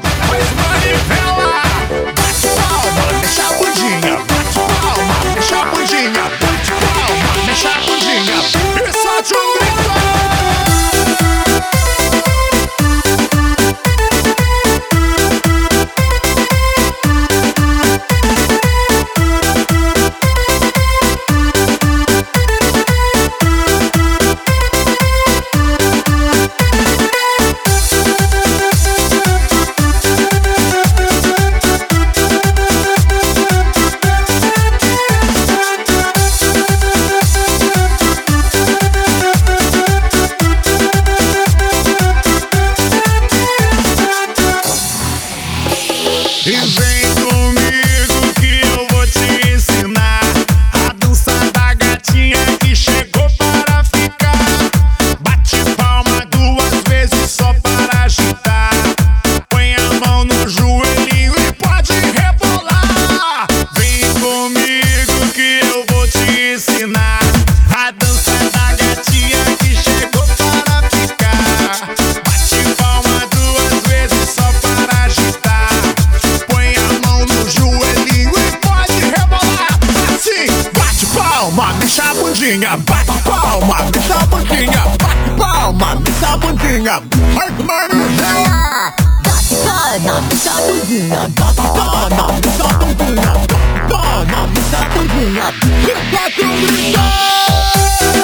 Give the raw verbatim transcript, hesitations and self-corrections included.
faz manivela. Bate palma, mexe a bundinha. Bate palma, mexe a bundinha. Bate palma, mexe a bundinha. E solte um grito. E vem comigo que eu vou te ensinar a dança da gatinha que chegou para ficar. Bate palma duas vezes só para agitar. Põe a mão no joelhinho e pode rebolar. Vem comigo que eu vou te ensinar a dança da gatinha que chegou para ficar. Bate palma duas vezes só para agitar. Palma, mexe a bundinha, bate palma, mexe a bundinha, bate palma, mexe a bundinha. Faz manivela. Bate palma, mexe a bundinha. Bate palma, mexe a bundinha. Bate palma, mexe a bundinha. E bate um grito.